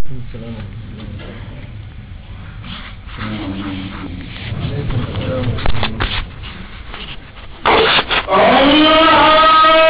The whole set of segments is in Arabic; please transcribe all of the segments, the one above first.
السلام عليكم.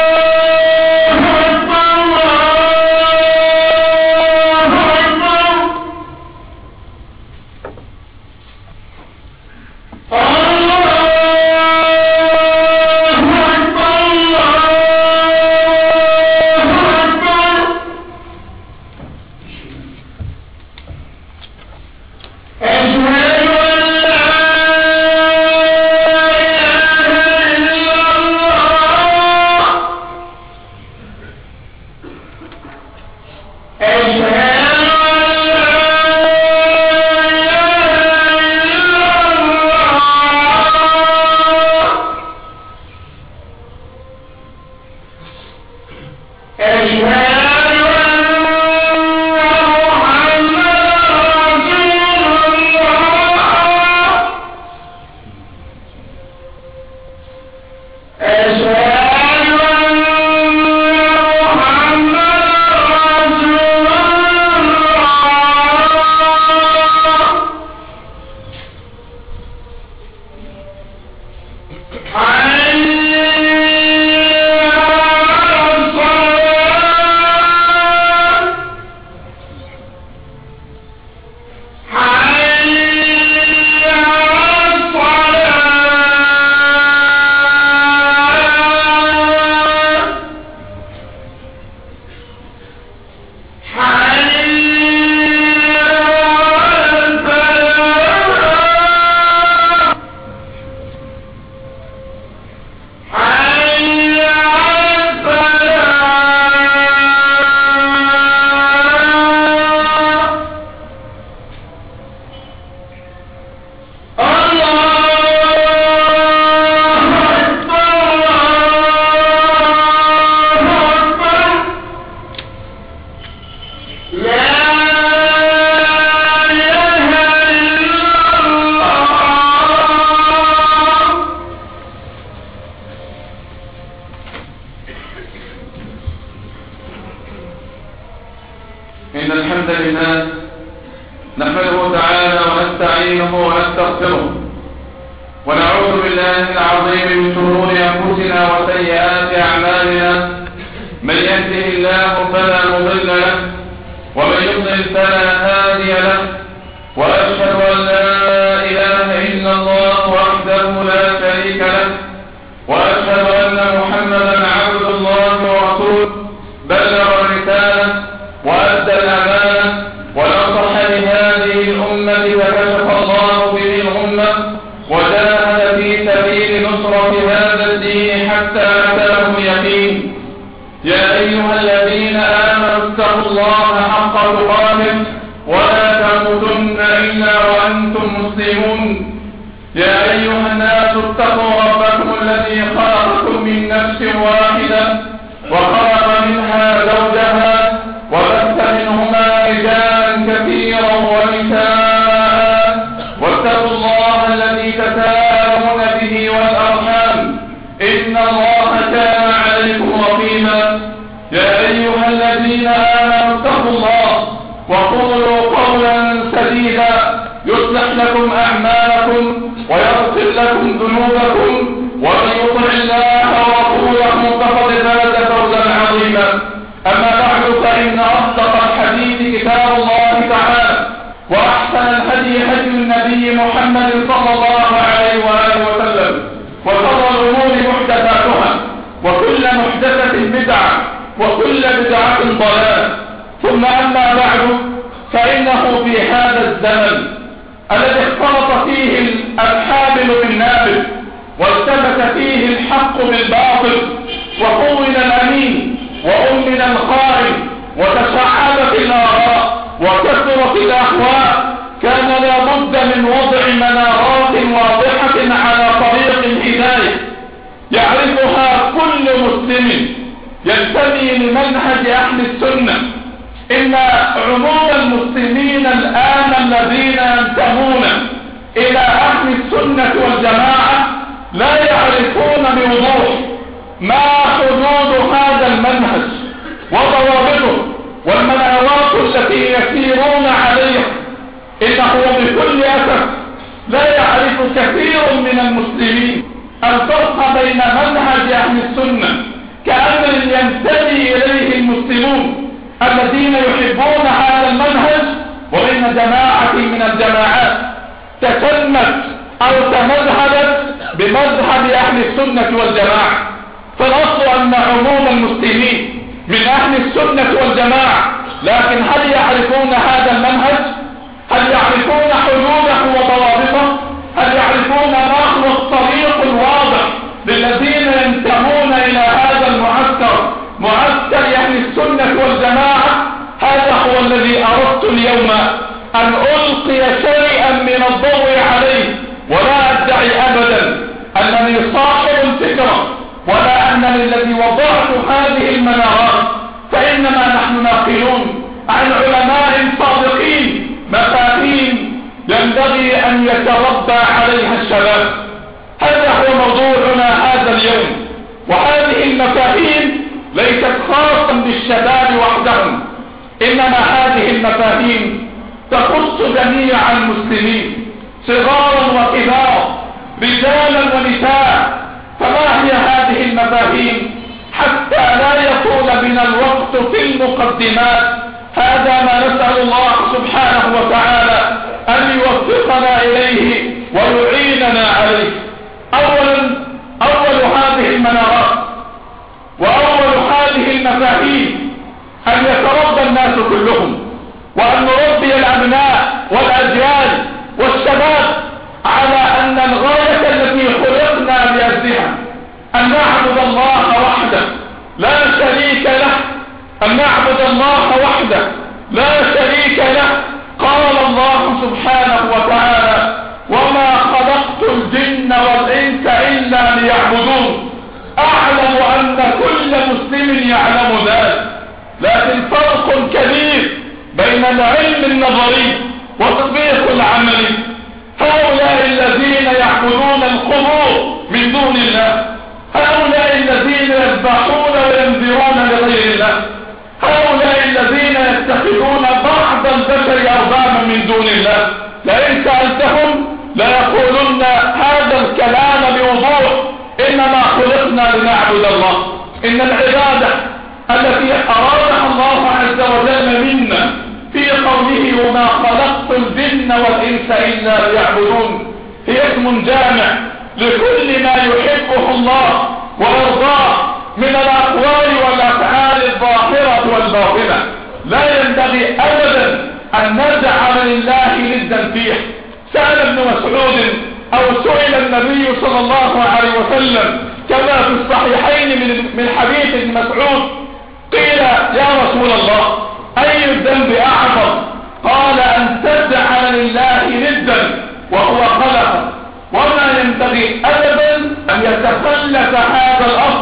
إن الحمد لله نحمده تعالى ونستعينه ونستغفره ونعوذ بالله العظيم من شرور أنفسنا وسيئات أعمالنا. من يهده الله فلا مضل له ومن يضلل فلا هادي له، وأشهد أن لا إله إلا الله وحده لا شريك له، وأشهد أن محمدا عبد الله ورسوله بلغ الرسالة وأدى الأمانة ونصح لهذه الأمة فكشف الله به الغمة وجاهد في سبيل نصرة هذا الدين حتى أتاه اليقين. يا أيها الذين آمنوا اتقوا الله حق تقاته ولا تموتن إلا وأنتم مسلمون. يا أيها الناس اتقوا ربكم الذي خلقكم من نفس واحدة وخلق منها زوجها وبث منهما رجالا كثيرا ونساء، واتقوا الله الذي تساءلون به والأرحام إن الله كان عليكم رقيبا. يا أيها الذين آمنوا اتقوا الله وقولوا قولا سديدا يصلح لكم أعمالكم ويغفر لكم ذنوبكم، ومن يطع الله ورسوله فقد فاز فوزا عظيما. أما بعد، فإن أصدق الحديث كتاب الله تعالى، وأحسن الهدي هدي النبي محمد صلى الله عليه وآله وسلم، وشر الأمور محدثاتها، وكل محدثة بدعة، وكل بدعة ضلالة. ثم أما بعد، فإنه في هذا الزمن الذي اختلط فيه الحابل بالنابل، والتبس فيه الحق بالباطل، وقوّن الأمين وأمن الخائن، وتشعبت الآراء وكثرت الأهواء، كان لا بد من وضع منارات واضحة على طريق الهداية يعرفها كل مسلم ينتمي لمنهج أهل السنة. إن عموم المسلمين الآن الذين ينتمون إلى أهل السنة والجماعة لا يعرفون بوضوح ما حدود هذا المنهج وضوابطه والمنارات التي يسيرون لكنه بكل أسف لا يعرف كثير من المسلمين الفرق بين منهج أهل السنة كأمر ينتمي إليه المسلمون الذين يحبون هذا المنهج وبين جماعة من الجماعات تسمت أو تمذهبت بمذهب أهل السنة والجماعة. فالأصل أن عموم المسلمين من أهل السنة والجماعة، لكن هل يعرفون هذا المنهج؟ هل يعرفون حدوده وضوابطه؟ هل يعرفون ما هو الطريق الواضح للذين ينتمون إلى هذا المعسكر، معسكر أهل السنة والجماعة؟ هذا هو الذي أردت اليوم أن ألقي شيئا من الضوء عليه، ولا أدعي أبدا أنني صاحب الفكرة ولا أنني الذي وضعت هذه المنارات، فإنما نحن ناقلون عن علماء صادقين مفاهيم ينبغي أن يتربى عليها الشباب. هذا هو موضوعنا هذا اليوم، وهذه المفاهيم ليست خاصة بالشباب وحدهم، إنما هذه المفاهيم تخص جميع المسلمين صغارا وكبارا، رجالا ونساء. فما هي هذه المفاهيم حتى لا يطول بنا الوقت في المقدمات؟ هذا ما نسأل الله سبحانه وتعالى أن يوفقنا إليه ويعيننا عليه. أول هذه المنارات وأول هذه المفاهيم أن يتربى الناس كلهم، وأن نربي الأبناء والأجيال والشباب على أن الغاية التي خلقنا لأجلها أن نعبد الله وحده لا شريك له، أن نعبد الله وحده لا شريك له. قال الله سبحانه وتعالى: وما خلقت الجن والإنس إلا ليعبدون. أعلم أن كل مسلم يعلم ذلك، لكن فرق كبير بين العلم النظري وتطبيق العملي. هؤلاء الذين يعبدون القبور من دون الله، هؤلاء الذين يذبحون وينذرون لغير الله، هؤلاء الذين يتخذون بعض البشر أربابا من دون الله، لئن سألتهم ليقولن هذا الكلام بوضوح: إنما خلقنا لنعبد الله. إن العبادة التي أرادها الله عز وجل منا في قوله: وما خلقت الجن والإنس إلا ليعبدون، هي اسم جامع لكل ما يحبه الله ويرضاه من الأقوال والأفعال الظاهرة والباطنة. لا ينبغي أبدا أن نجعل لله ندا فيه. سأل ابن مسعود أو سئل النبي صلى الله عليه وسلم كما في الصحيحين من حديث ابن مسعود، قيل: يا رسول الله، أي الذنب أعظم؟ قال: أن تجعل لله ندا وهو خلقه. وما ينبغي أبدا أن يتخلف هذا الأصل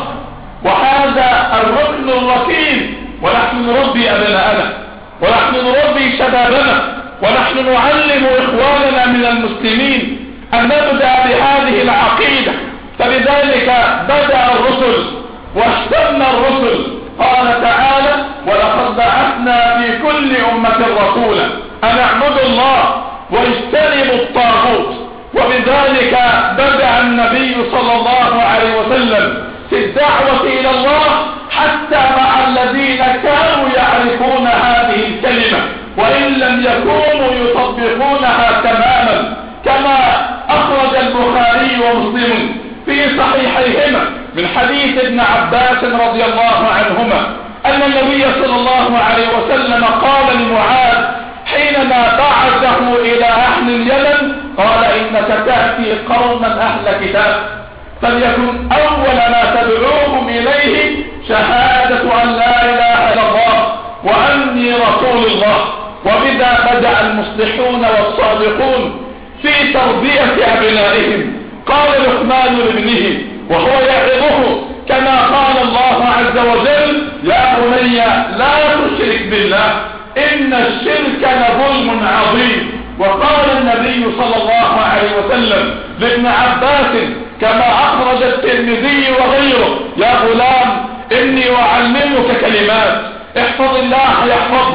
وهذا الركن الركين، ونحن نربي أبناءنا ونحن نربي شبابنا ونحن نعلم إخواننا من المسلمين أن نبدأ بهذه العقيدة. فلذلك بدأ الرسل واستنى الرسل. قال تعالى: ولقد بعثنا في كل أمة رسولا أن اعبدوا الله واجتنبوا الطاغوت. وبذلك بدأ النبي صلى الله عليه وسلم في الدعوة إلى الله حتى مع الذين كانوا يعرفون هذه الكلمة وإن لم يكونوا يطبقونها تماما، كما أخرج البخاري ومسلم في صحيحيهما من حديث ابن عباس رضي الله عنهما أن النبي صلى الله عليه وسلم قال لمعاذ حينما بعثه إلى أهل اليمن: قال: إنك تأتي قوما أهل كتاب، فليكن أول ما تدعوهم إليه شهادة أن لا إله إلا الله وأني رسول الله. وبذا بدأ المصلحون والصادقون في تربية أبنائهم. قال لقمان لابنه وهو يعظه كما قال الله عز وجل: يا بني لا تشرك بالله إن الشرك لظلم عظيم. وقال النبي صلى الله عليه وسلم لابن عباس كما أخرج الترمذي وغيره: يا غلام إني أعلمك كلمات، احفظ الله يحفظك،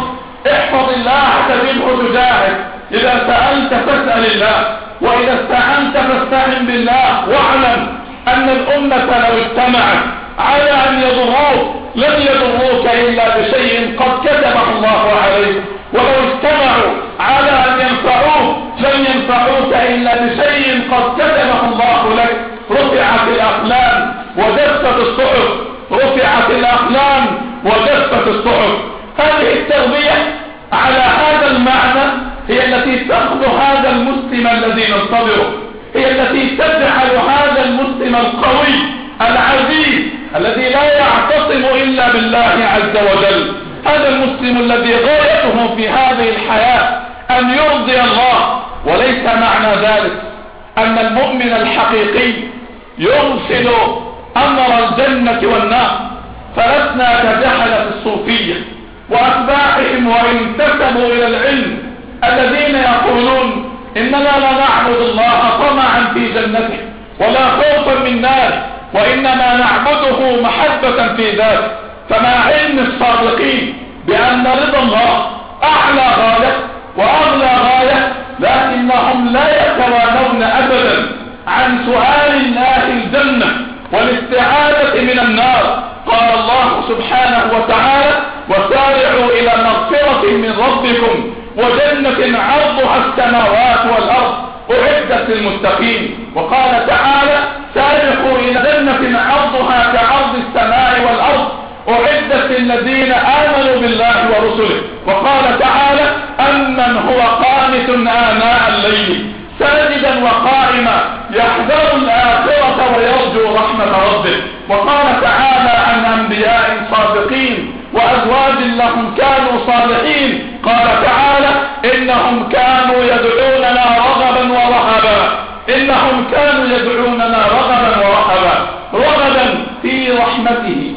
احفظ الله تجده تجاهك. إذا سألت فاسأل الله، وإذا استعنت فاستعن بالله. واعلم أن الأمة لو اجتمعت على أن يضروك لن يضروك إلا بشيء قد كتبه الله عليك، ولو اجتمعوا على أن ينفعوك لن ينفعوك إلا بشيء قد كتبه الله لك. رفعت الأقلام وجفت الصحف، رفعت الأقلام وجفت الصحف. هذه التربية على هذا المعنى هي التي تأخذ هذا المسلم الذي ننتظره، هي التي تجعل هذا المسلم القوي العزيز الذي لا يعتصم إلا بالله عز وجل، هذا المسلم الذي غايته في هذه الحياة أن يرضي الله. وليس معنى ذلك أن المؤمن الحقيقي يرسل أمر الجنة والنار، فلسنا كجهلة الصوفية وأتباعهم وإن انتسبوا إلى العلم الذين يقولون إننا لا نعبد الله طمعا في جنته ولا خوفا من نار، وإنما نعبده محبة في ذاته. فمع علم الصادقين بأن رضا الله أعلى غاية وأغلى غاية، لكنهم لا يتوانون أبدا عن سؤال الله الجنة والاستعاذة من النار. قال الله سبحانه وتعالى: وسارعوا إلى مغفرة من ربكم وجنة عرضها السماوات والأرض أعدت للمتقين. وقال تعالى: سارعوا إلى جنة عرضها كعرض السماء والأرض أعدت للذين آمنوا بالله ورسله. وقال تعالى: أمن هو قانت آناء الليل ساجدا وقائما يحذر الآخرة ويرجو رحمة ربه. وقال تعالى عن أنبياء صادقين وأزواج لهم كانوا صالحين، قال تعالى: إنهم كانوا يدعوننا رغبا ورهبا، إنهم كانوا يدعوننا رغبا ورهبا، رغبا في رحمته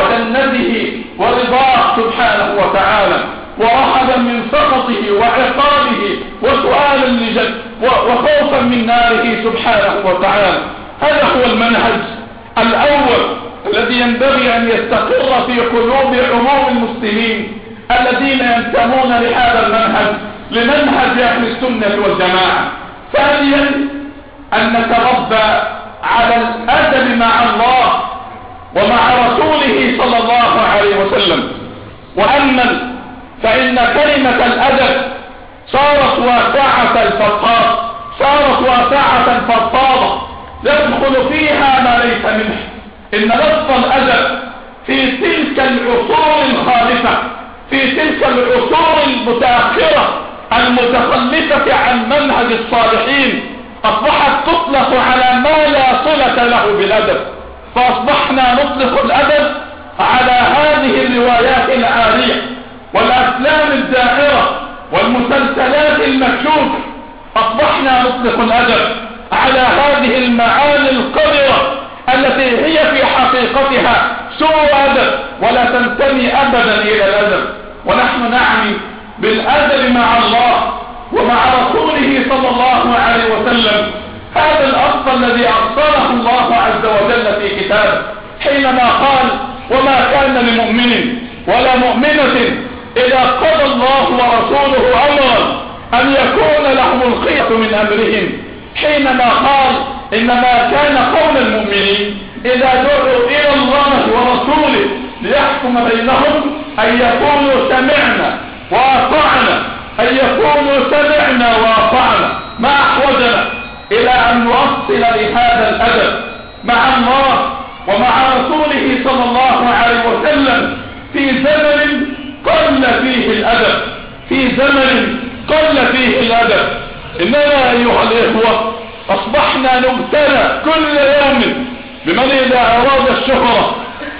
وجنته ورضاه سبحانه وتعالى، ورهبا من سخطه وعقابه وسؤالا وخوفا من ناره سبحانه وتعالى. هذا هو المنهج الأول الذي ينبغي أن يستقر في قلوب عموم المسلمين الذين ينتمون لهذا المنهج، لمنهج أهل السنة والجماعة. ثانيا أن نتربى على الأدب مع الله ومع رسوله صلى الله عليه وسلم. وأما فإن كلمة الأدب صارت واسعة الفضفاض، صارت واسعة فضفاضة يدخل فيها ما ليس منه. إن لفظ الأدب في تلك العصور الخالفة، في تلك العصور المتأخرة المتخلفة عن منهج الصالحين، أصبحت تطلق على ما لا صلة له بالأدب، فأصبحنا نطلق الأدب على هذه الروايات العارية والأفلام الدائرة والمسلسلات المكشوفة. أصبحنا نطلق الأدب على هذه المعاني القذرة التي هي في حقيقتها سوء أدب ولا تنتمي أبدا إلى الأدب. ونحن نعني بالأدب مع الله ومع رسوله صلى الله عليه وسلم هذا الأصل الذي أصله الله عز وجل في كتابه حينما قال: وما كان لمؤمن ولا مؤمنة إذا قضى الله ورسوله أمرا أن يكون لهم الخيرة من أمرهم، حينما قال: إنما كان قول المؤمنين إذا دعوا إلى الله ورسوله ليحكم بينهم أن يقولوا سمعنا وأطعنا، أن يقولوا سمعنا وأطعنا. ما أحوجنا إلى أن نؤصل لهذا الأدب مع الله ومع رسوله صلى الله عليه وسلم في زمن قل فيه الأدب، في زمن قل فيه الأدب. إننا أيها الإخوة أصبحنا نبتلى كل يوم بمن إذا أراد الشهرة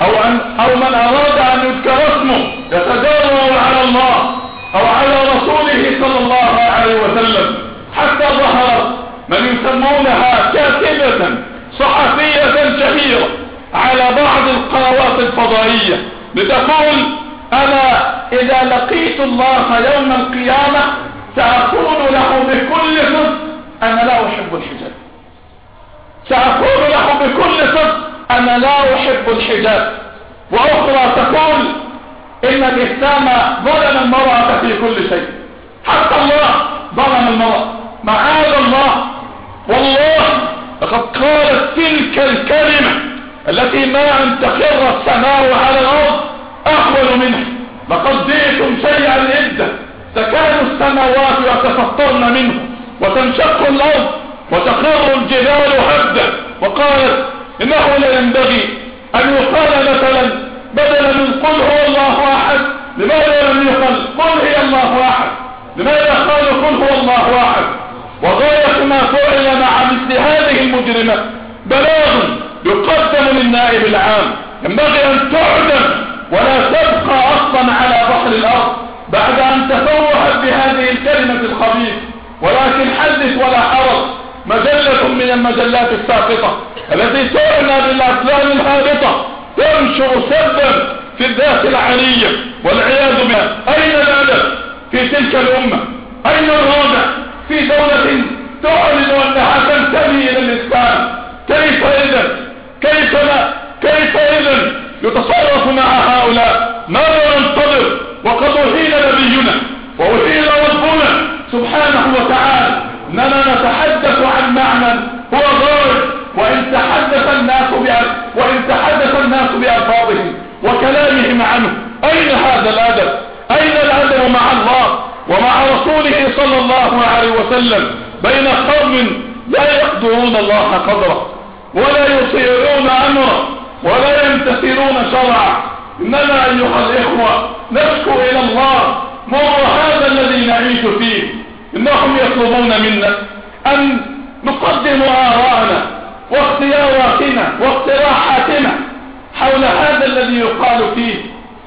أو من أراد أن يذكر اسمه يتجرأ على الله أو على رسوله صلى الله عليه وسلم، حتى ظهر من يسمونها كاتبة صحفية شهيرة على بعض القنوات الفضائية لتقول: أنا إذا لقيت الله يوم القيامة سأقول له بكل صدق أنا لا أحب الحجاب، سأقول له بكل صدق أنا لا أحب الحجاب. وأخرى تقول: إن الإسلام ظلم المرأة في كل شيء، حتى الله ظلم المرأة، معاذ الله. والله لقد قالت تلك الكلمة التي ما أن تخر السماء على الأرض أحول منها: لقد جئتم شيئا إدا، تكاد السماوات يتفطرن منه وتنشق الأرض وتخر الجبال هدا. وقالت إنه لا ينبغي أن يقال مثلا بدلا من قل هو الله أحد، لماذا لم يقل قل هي الله أحد؟ لماذا قالوا قل هو الله أحد؟ وغاية ما فعل مع مثل هذه المجرمة بلاغ يقدم للنائب العام، ينبغي أن تعدم ولا تبقى أصلا على بحر الأرض بعد أن تفوهت بهذه الكلمة الخبيثة. ولكن حدث ولا حرج، مجلة من المجلات الساقطة التي تعنى بالأفلام الهابطة تنشر سبا في الذات العالية والعياذ بها. أين الأدب في تلك الأمة؟ أين الرادع في دولة تعلن أنها تنتمي إلى الإسلام؟ كيف إذن يتصرف مع هؤلاء؟ ماذا ننتظر وقد أهين نبينا وأهين ربنا سبحانه وتعالى؟ إننا نتحدث عن معنى هو غائب، وإن تحدث الناس بألفاظهم وكلامهم عنه. أين هذا الأدب؟ أين الأدب مع الله ومع رسوله صلى الله عليه وسلم بين قوم لا يقدرون الله قدره ولا يطيعون أمره ولا يمتثلون شرعه؟ إننا أيها الإخوة نشكو إلى الله مر هذا الذي نعيش فيه. إنهم يطلبون منا أن نقدم آراءنا واختياراتنا واقتراحاتنا حول هذا الذي يقال فيه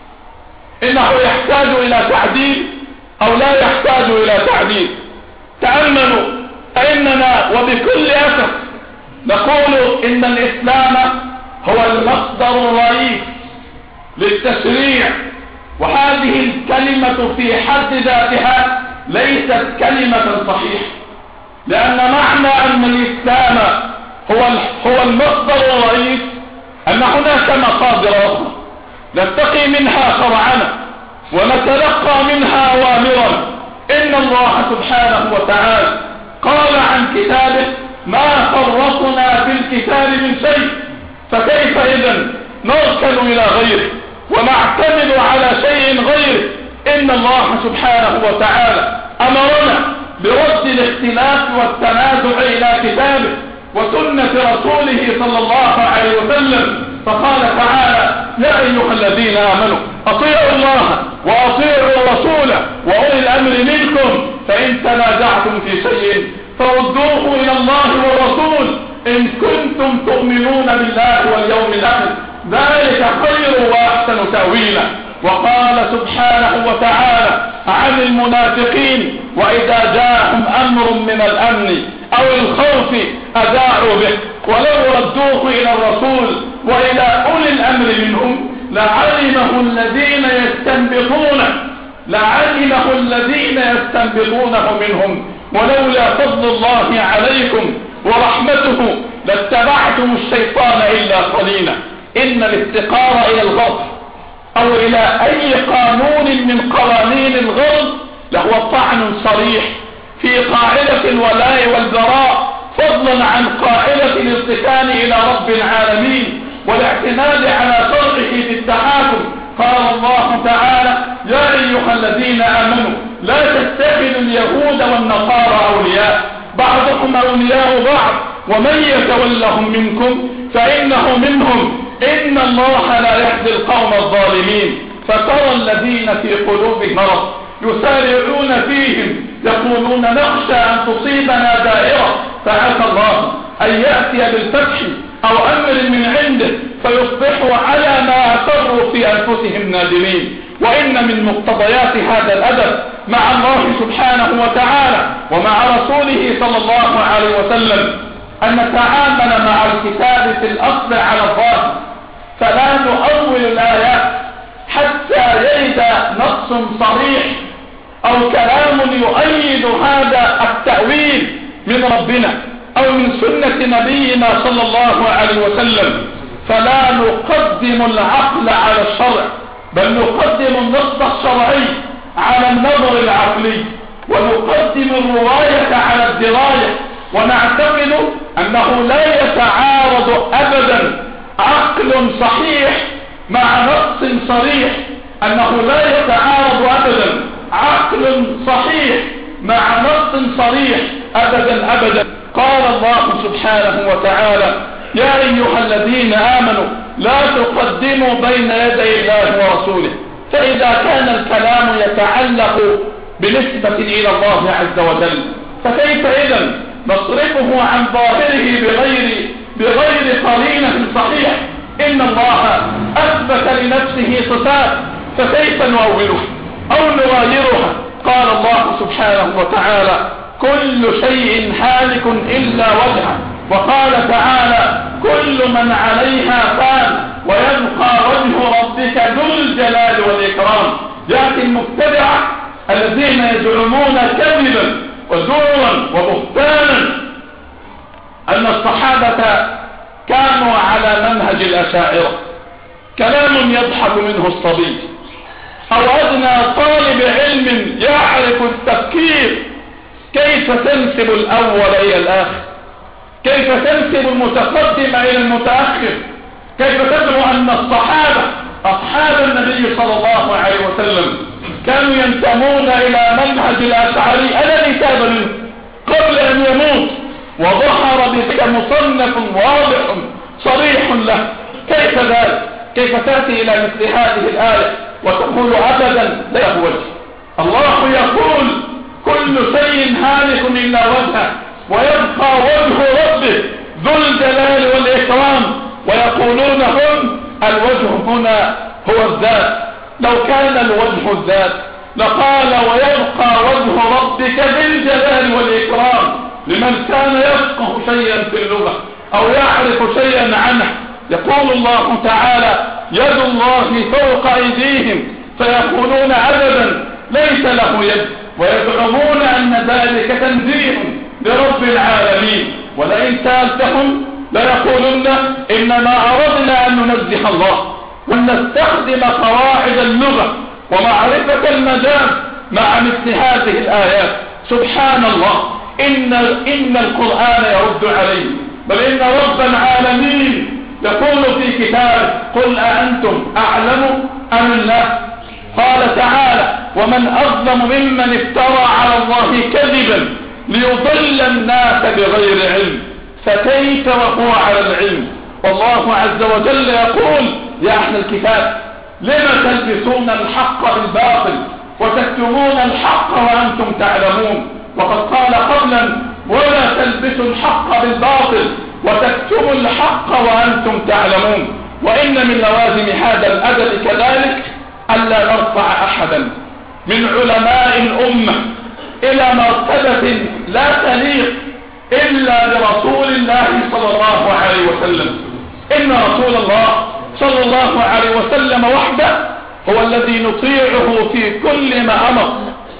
إنه يحتاج إلى تعديل أو لا يحتاج إلى تعديل. تأملوا فإننا وبكل أسف نقول إن الإسلام هو المصدر الرئيس للتشريع، وهذه الكلمة في حد ذاتها ليست كلمة صحيحة، لأن معنى أن الإسلام هو المصدر الرئيس أن هناك مصادر أخرى نتقي منها شرعنا ونتلقى منها أوامرا. إن الله سبحانه وتعالى قال عن كتابه: ما فرطنا في الكتاب من شيء. فكيف إذن نركن إلى غيره ونعتمد على شيء غيره؟ إن الله سبحانه وتعالى أمرنا برد الاختلاف والتنازع إلى كتابه وسنة رسوله صلى الله عليه وسلم، فقال تعالى: يا أيها الذين آمنوا أطيعوا الله وأطيعوا الرسول وأولي الأمر منكم، فإن تنازعتم في شيء فردوه إلى الله والرسول إن كنتم تؤمنون بالله واليوم الآخر، ذلك خير وأحسن تأويلا. وقال سبحانه وتعالى عن المنافقين: وإذا جاءهم أمر من الأمن أو الخوف أذاعوا به ولو ردوه إلى الرسول وإلى أولي الأمر منهم لعلمه الذين يستنبطونه منهم ولولا فضل الله عليكم ورحمته لاتبعتم الشيطان إلا قليلا. إن الافتقار إلى الغرب أو إلى أي قانون من قوانين الغرب لهو طعن صريح في قاعدة الولاء والبراء، فضلا عن قاعدة الارتكان إلى رب العالمين والاعتماد على شرعه في التحاكم. قال الله تعالى: يا أيها الذين آمنوا لا تتخذوا اليهود والنصارى أولياء بعضهم أولياء بعض ومن يتولهم منكم فإنه منهم إن الله لا يهدي القوم الظالمين. فترى الذين في قلوبهم مرض يسارعون فيهم يقولون نخشى أن تصيبنا دائرة فعسى الله أن يأتي بالفتح أو أمر من عنده فيصبحوا على ما أسروا في أنفسهم نادمين. وإن من مقتضيات هذا الأدب مع الله سبحانه وتعالى ومع رسوله صلى الله عليه وسلم أن نتعامل مع الكتاب في الأصل على الظاهر، فلا نؤول الآيات حتى يرد نص صريح أو كلام يؤيد هذا التأويل من ربنا أو من سنة نبينا صلى الله عليه وسلم. فلا نقدم العقل على الشرع بل نقدم النص الشرعي على النظر العقلي، ونقدم الرواية على الدراية، ونعتقد أنه لا يتعارض أبدا عقل صحيح مع نص صريح، أنه لا يتعارض أبدا عقل صحيح مع نص صريح أبدا أبدا. قال الله سبحانه وتعالى: يا أيها الذين آمنوا لا تقدموا بين يدي الله ورسوله. فإذا كان الكلام يتعلق بنسبة إلى الله عز وجل، فكيف إذن نصرفه عن ظاهره بغير قرينة صحيح؟ إن الله أثبت لنفسه صفات، فكيف نؤولها أو نغايرها؟ قال الله سبحانه وتعالى: كل شيء هالك إلا وجهه. وقال تعالى: كل من عليها فان ويبقى وجه ربك ذو الجلال والإكرام. يأتي المبتدعة الذين يزعمون كذبا وزورا وبهتانا أن الصحابة كانوا على منهج الأشاعرة، كلام يضحك منه الصبي أو أدنى طالب علم يعرف التفكير. كيف تنسب الأول إلى الآخر؟ كيف تنسب المتقدم إلى المتأخر؟ كيف تدعو أن الصحابة أصحاب النبي صلى الله عليه وسلم كانوا ينتمون إلى منهج الأشعري الذي تاب منه قبل أن يموت، وظهر بك مصنف واضح صريح له؟ كيف ذلك؟ كيف تأتي إلى مثل هذه الآية وتقول أبدا لا وجه؟ الله يقول: كل شيء هالك إلا وجهه ويبقى وجه ربه ذو الجلال والإكرام. ويقولون هم الوجه هنا هو الذات. لو كان الوجه الذات لقال: ويبقى وجه ربك بالجلال والإكرام. لمن كان يفقه شيئا في اللغة أو يعرف شيئا عنه. يقول الله تعالى: يد الله فوق أيديهم، فيقولون أبدا ليس له يد، ويزعمون أن ذلك تنزيه لرب العالمين. ولئن سألتهم ليقولن: إنما أردنا أن ننزه الله وأن نستخدم قواعد اللغة ومعرفة المجاز مع مثل هذه الآيات. سبحان الله، إن القرآن يرد عليه. بل إن رب العالمين يقول في كتابه: قل أأنتم أعلم أم الله؟ قال تعالى: ومن أظلم ممن افترى على الله كذبا ليضل الناس بغير علم. فكيف وهو على العلم؟ والله عز وجل يقول: يا أهل الكتاب لما تلبسون الحق بالباطل وتكتمون الحق وأنتم تعلمون؟ وقد قال قبلا: ولا تلبسوا الحق بالباطل وتكتموا الحق وأنتم تعلمون. وإن من لوازم هذا الأدب كذلك ألا نرفع أحدا من علماء الأمة إلى مرتبة لا تليق إلا برسول الله صلى الله عليه وسلم. إن رسول الله صلى الله عليه وسلم وحده هو الذي نطيعه في كل ما أمر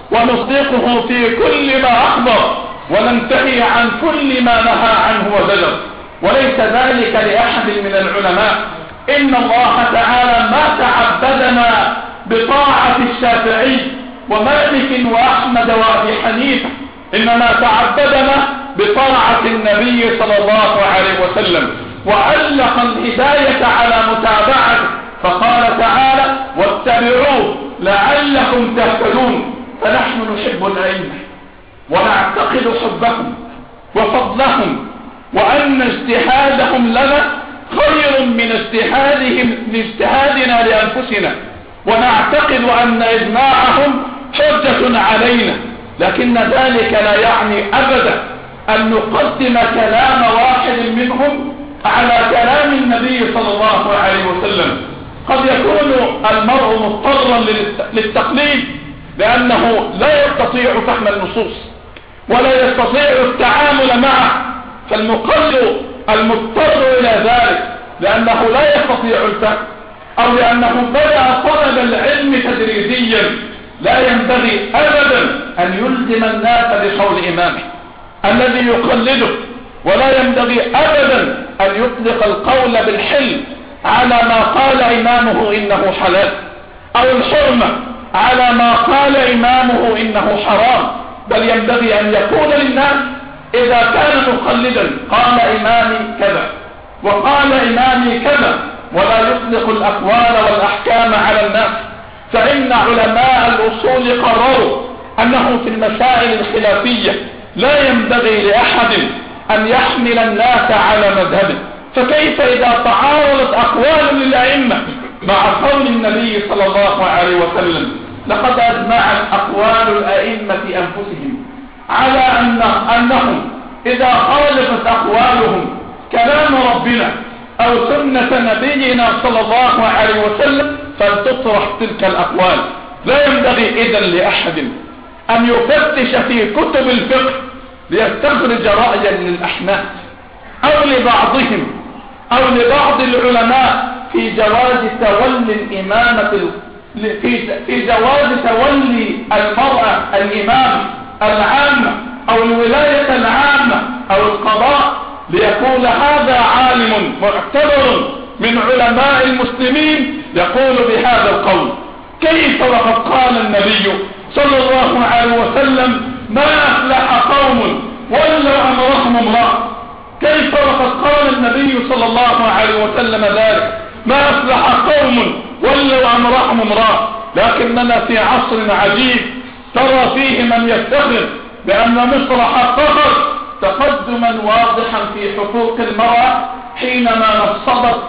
ونصدقه في كل ما أخبر وننتهي عن كل ما نهى عنه وزجر، وليس ذلك لأحد من العلماء. إن الله تعالى ما تعبدنا بطاعة الشافعي ومالك وأحمد وأبي حنيفة، إنما تعبدنا بطاعة النبي صلى الله عليه وسلم، وعلق الهداية على متابعته، فقال تعالى: واتبعوه لعلكم تهتدون. فنحن نحب الأئمة ونعتقد حبهم وفضلهم، وأن اجتهادهم لنا خير من اجتهادنا لأنفسنا، ونعتقد أن إجماعهم حجة علينا. لكن ذلك لا يعني أبدا أن نقدم كلام واحد منهم على كلام النبي صلى الله عليه وسلم. قد يكون المرء مضطرا للتقليد لأنه لا يستطيع فهم النصوص ولا يستطيع التعامل معه، فالمقلد المضطر إلى ذلك لأنه لا يستطيع الفهم أو لأنه بدأ طلب العلم تدريجيا. لا ينبغي أبدا أن يلزم الناس بقول إمامه الذي يقلده، ولا ينبغي أبدا أن يطلق القول بالحل على ما قال إمامه إنه حلال. أو الحرمة على ما قال إمامه إنه حرام، بل ينبغي أن يقول للناس إذا كان مقلدا قال إمامي كذا وقال إمامي كذا، ولا يطلق الأقوال والأحكام على الناس. فإن علماء الأصول قرروا أنه في المسائل الخلافية لا ينبغي لأحد أن يحمل الناس على مذهبه. فكيف إذا تعارضت أقوال للأئمة مع قول النبي صلى الله عليه وسلم؟ لقد أجمعت أقوال الأئمة أنفسهم على أنهم إذا خالفت أقوالهم كلام ربنا أو سنة نبينا صلى الله عليه وسلم فلتطرح تلك الأقوال. لا ينبغي إذن لأحد أن يفتش في كتب الفقه ليستخرج رأيا للأحناف أو لبعضهم أو لبعض العلماء في جواز تولي الإمامة في جواز تولي المرأة الإمام العامة أو الولاية العامة أو القضاء، ليقول هذا عالم معتبر من علماء المسلمين يقول بهذا القول. كيف وقد قال النبي صلى الله عليه وسلم ما أفلح قوم ولوا أمرهم امرأة؟ كيف وقد قال النبي صلى الله عليه وسلم ذلك؟ ما أفلح قوم ولوا أمرهم امرأة. لكننا في عصر عجيب ترى فيه من يفتخر بأن مصر حققت تقدما واضحا في حقوق المرأة حينما نصبت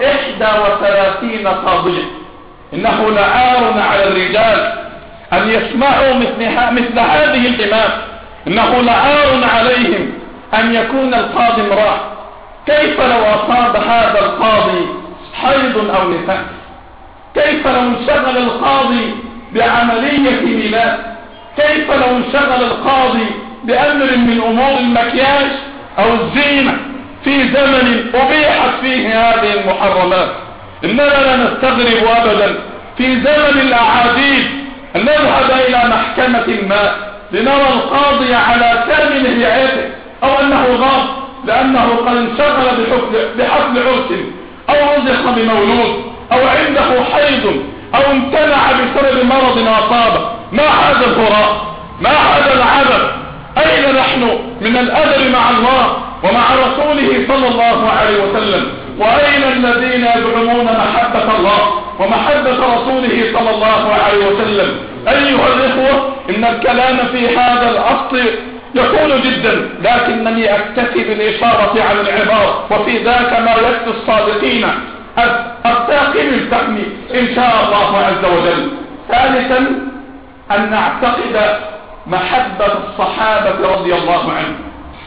31 قاضية. إنه لعار على الرجال أن يسمعوا مثل هذه الإمام، إنه لعار عليهم أن يكون القاضي امرأة. كيف لو أصاب هذا القاضي حيض أو نفاس؟ كيف لو انشغل القاضي بعملية ميلاد؟ كيف لو انشغل القاضي بأمر من أمور المكياج أو الزينة في زمن أبيحت فيه هذه المحرمات؟ إننا لا نستغرب أبدا في زمن الأعاديل أن نذهب إلى محكمة ما لنرى القاضي على كامل هيئته أو أنه غاب لأنه قد انشغل بحفل عرس أو رزق بمولود أو عنده حيض أو امتنع بسبب مرض أصابه. ما هذا الهراء؟ ما هذا العبث؟ أين نحن من الأدب مع الله ومع رسوله صلى الله عليه وسلم؟ وأين الذين يزعمون محبة الله ومحبة رسوله صلى الله عليه وسلم؟ أيها الإخوة، إن الكلام في هذا الأصل يقول جدا، لكنني أكتفي بالإشارة على العبارة، وفي ذاك ما يكفي الصادقين التاقم الفهم إن شاء الله عز وجل. ثالثا أن نعتقد محبة الصحابة رضي الله عنهم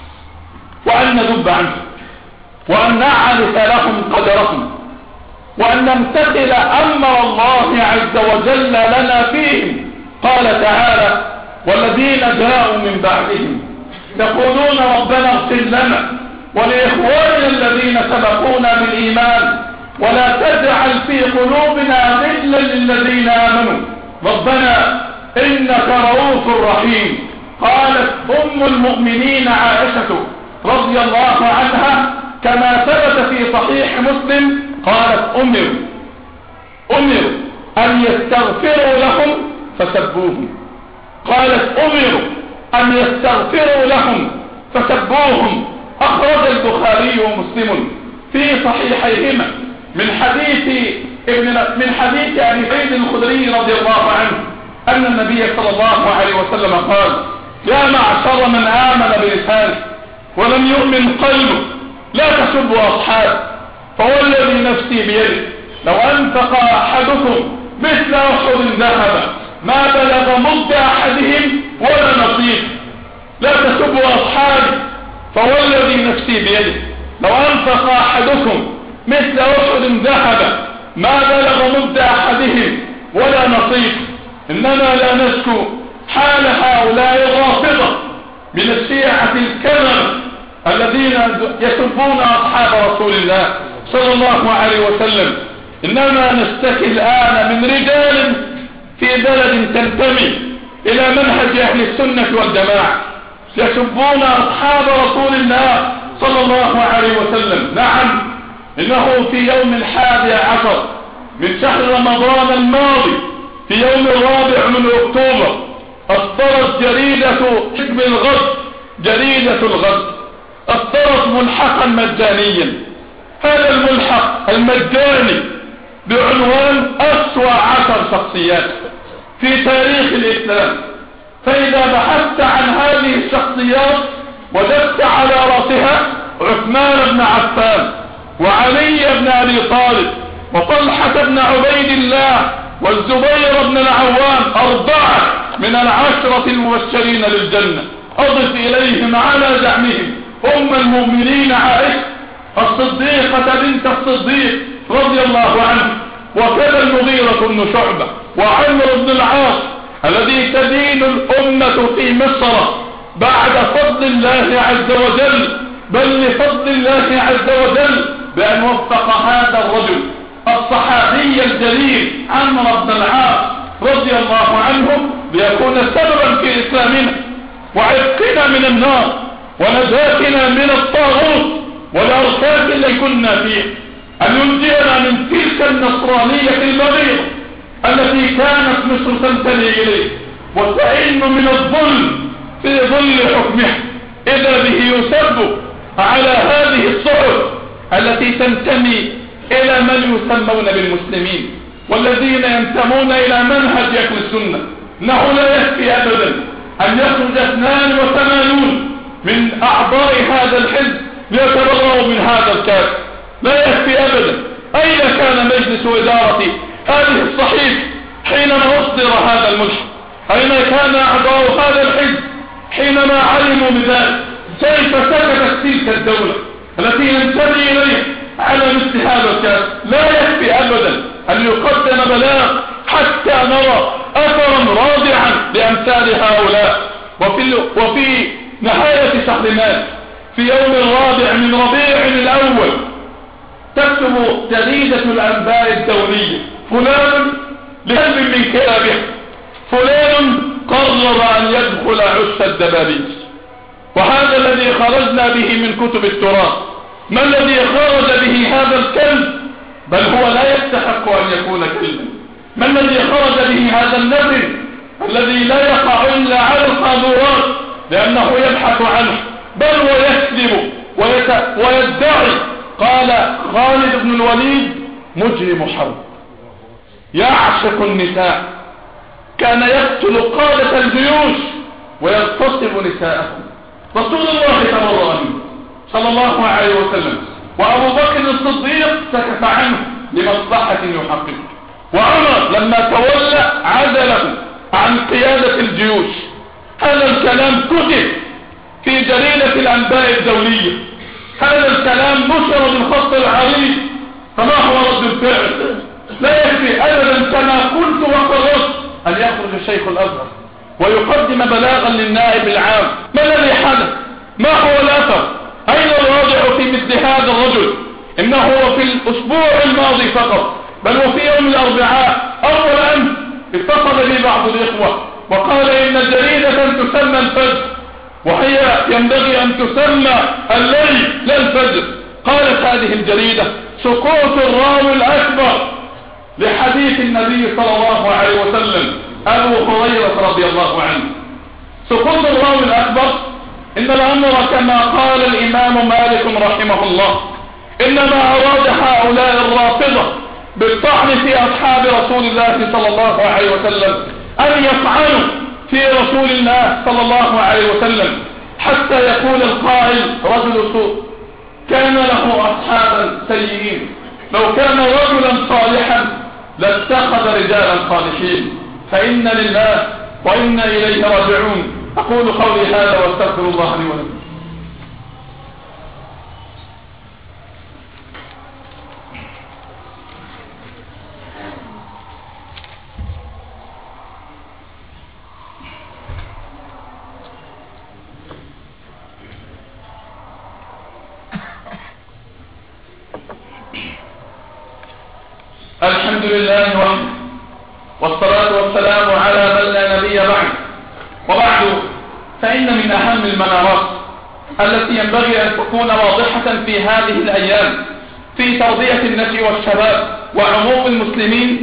وأن ندب عنهم وأن نعرف لهم قدرهم وأن نمتثل أمر الله عز وجل لنا فيهم. قال تعالى والذين جاءوا من بعدهم يقولون ربنا اغفر لنا ولإخواننا الذين سبقونا بالإيمان ولا تجعل في قلوبنا غلا للذين آمنوا ربنا إنك رؤوف رحيم. قالت أم المؤمنين عائشة رضي الله عنها كما ثبت في صحيح مسلم قالت أمروا أن يستغفروا لهم فسبوهم. قالت أمروا أن يستغفروا لهم فسبوهم. أخرج البخاري ومسلم في صحيحيهما من حديث أبي سعيد الخدري رضي الله عنه أن النبي صلى الله عليه وسلم قال يا معشر من آمن بلسانه ولم يؤمن قلبه لا تسبوا أصحابه فوالذي نفسي بيده لو أنفق أحدكم مثل أحد ذهبا ما بلغ مد أحدهم ولا نصيب. لا تسبوا أصحابي فوالذي نفسي بيده لو أنفق أحدكم مثل أحد ذهبا ما بلغ مد أحدهم ولا نصيب. إننا لا نشكو حال هؤلاء الرافضة من الشيعة الكذبة الذين يسبون أصحاب رسول الله صلى الله عليه وسلم. إنما نشتكي الآن من رجال في بلد تنتمي إلى منهج أهل السنة والجماعة يسبون أصحاب رسول الله صلى الله عليه وسلم. نعم، إنه في يوم 11 من شهر رمضان الماضي في يوم 4 من أكتوبر أصدرت جريدة حزب الغد، جريدة الغد أصدرت ملحقا مجانيا. هذا الملحق المجاني بعنوان أسوأ 10 شخصيات في تاريخ الإسلام. فإذا بحثت عن هذه الشخصيات وجدت على رأسها عثمان بن عفان وعلي بن أبي طالب وطلحة بن عبيد الله والزبير بن العوام، 4 من 10 المبشرين للجنة. أضف إليهم على زعمهم أم المؤمنين عائشة الصديقة بنت الصديق رضي الله عنه، وكذا المغيرة بن شعبة وعمرو بن العاص الذي تدين الأمة في مصر بعد فضل الله عز وجل، بل لفضل الله عز وجل بأن وفق هذا الرجل الصحابي الجليل عمرو بن العاص رضي الله عنه ليكون سببا في إسلامنا وعتقنا من النار ونجاتنا من الطاغوت والأركاب اللي كنا فيه، أن ينجينا من تلك النصرانية المريضة التي كانت مصر تنتمي إليه وتئن من الظلم في ظل حكمه، إذا به يسب على هذه الصحف التي تنتمي إلى من يسمون بالمسلمين والذين ينتمون إلى منهج أهل السنة. إنه لا يكفي أبدا أن يخرج 82 من أعضاء هذا الحزب ليتبرؤوا من هذا الكافر، لا يكفي أبدا. أين كان مجلس إدارة هذه الصحيفة حينما أصدر هذا الملحق؟ أين كان أعضاء هذا الحزب حينما علموا بذلك؟ كيف سكتت تلك الدولة التي ينتمي إليها على مثل هذا الكافر؟ لا يكفي أبدا أن يقدم بلاغ حتى نرى أثرا رادعا لأمثال هؤلاء. وفي نهاية شهر مارس في يوم 4 من ربيع الأول تكتب جريدة الأنباء الدولية: فلان لهلب من كلابه، فلان قرر أن يدخل عش الدبابيس. وهذا الذي خرجنا به من كتب التراث. ما الذي خرج به هذا الكلب؟ بل هو لا يستحق أن يكون كلبا. ما الذي خرج به هذا النبي الذي لا يقع إلا على القاذورات لأنه يبحث عنه، بل ويكذب ويدعي. قال خالد بن الوليد: مجرم حرب يعشق النساء، كان يقتل قادة الجيوش ويغتصب نساءهم. رسول الله صلى الله عليه وسلم وأبو بكر الصديق سكت عنه لمصلحة يحقق، وعمر لما تولى عزله عن قيادة الجيوش. هذا الكلام كتب في جريدة الأنباء الدولية، هذا الكلام نشر بالخط العريض. فما هو رد الفعل؟ لا يكفي أبدا كما قلت وقررت أن يخرج الشيخ الأزهر ويقدم بلاغا للنائب العام. ما الذي حدث؟ ما هو الأثر؟ أين الواضع في مثل هذا الرجل؟ إنه في الأسبوع الماضي فقط، بل وفي يوم الأربعاء أول أمس اتصل بي بعض الإخوة وقال إن جريدة تسمى الفجر وهي ينبغي أن تسمى الليل لا الفجر. قالت هذه الجريدة: سقوط الراوي الأكبر لحديث النبي صلى الله عليه وسلم أبو هريرة رضي الله عنه. سقوط الراوي الأكبر إن الأمر كما قال الإمام مالك رحمه الله، إنما أراد هؤلاء الرافضة بالطعن في أصحاب رسول الله صلى الله عليه وسلم أن يطعنوا في رسول الله صلى الله عليه وسلم حتى يقول القائل: رجل سوء كان له أصحابا سيئين، لو كان رجلا صالحا لاتخذ رجالا صالحين، فإن لله وإنا إليه راجعون. أقول قولي هذا واستغفر الله لي ولكم. الحمد لله وحده، والصلاة والسلام على من لا نبي بعد. وبعد، فإن من أهم المنارات التي ينبغي أن تكون واضحة في هذه الأيام في تربية النشء والشباب وعموم المسلمين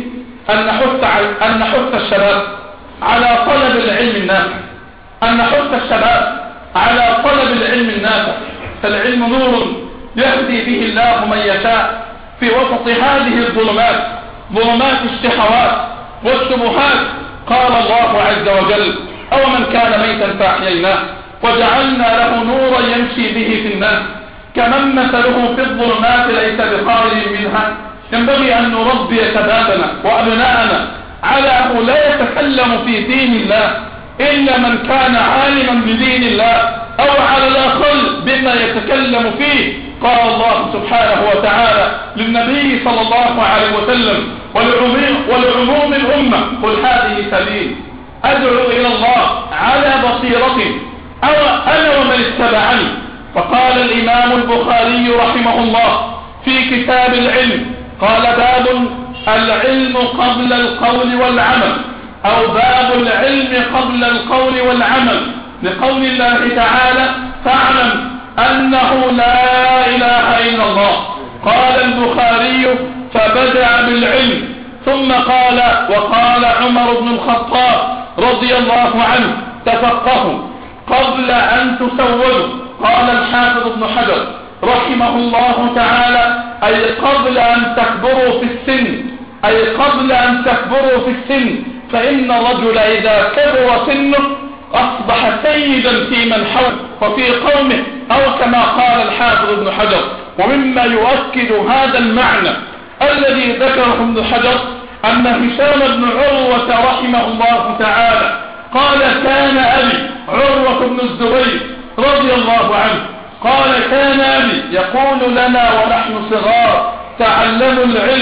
أن نحث الشباب على طلب العلم النافع، أن نحث الشباب على طلب العلم النافع، فالعلم نور يهدي به الله من يشاء في وسط هذه الظلمات، ظلمات الشهوات والشبهات. قال الله عز وجل: أو من كان ميتا فأحييناه وجعلنا له نورا يمشي به في الناس كمن مثله في الظلمات ليس بخارج منها. ينبغي أن نربي شبابنا وأبناءنا على أنه لا يتكلم في دين الله إلا من كان عالما بدين الله، أو على الأقل بما يتكلم فيه. قال الله سبحانه وتعالى للنبي صلى الله عليه وسلم ولعموم الأمة: قل هذه سبيل أدعو إلى الله على بصيرة أنا ومن اتبعني. فقال الإمام البخاري رحمه الله في كتاب العلم، قال: باب العلم قبل القول والعمل، أو باب العلم قبل القول والعمل، لقول الله تعالى: فاعلم أنه لا إله إلا الله. قال البخاري: فبدأ بالعلم، ثم قال: وقال عمر بن الخطاب رضي الله عنه: تفقهوا قبل أن تسودوا. قال الحافظ ابن حجر رحمه الله تعالى: أي قبل أن تكبروا في السن، أي قبل أن تكبروا في السن، فإن الرجل إذا كبر سنه أصبح سيدا في من حوله وفي قومه، أو كما قال الحافظ ابن حجر. ومما يؤكد هذا المعنى الذي ذكره ابن حجر أن هشام بن عروة رحمه الله تعالى قال: كان أبي عروة بن الزبير رضي الله عنه قال: كان أبي يقول لنا ونحن صغار: تعلموا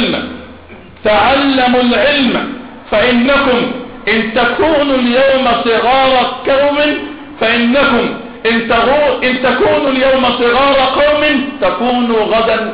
العلم فإنكم إن تكونوا اليوم صغار قوم إن تكونوا اليوم صغار قوم تكونوا غدا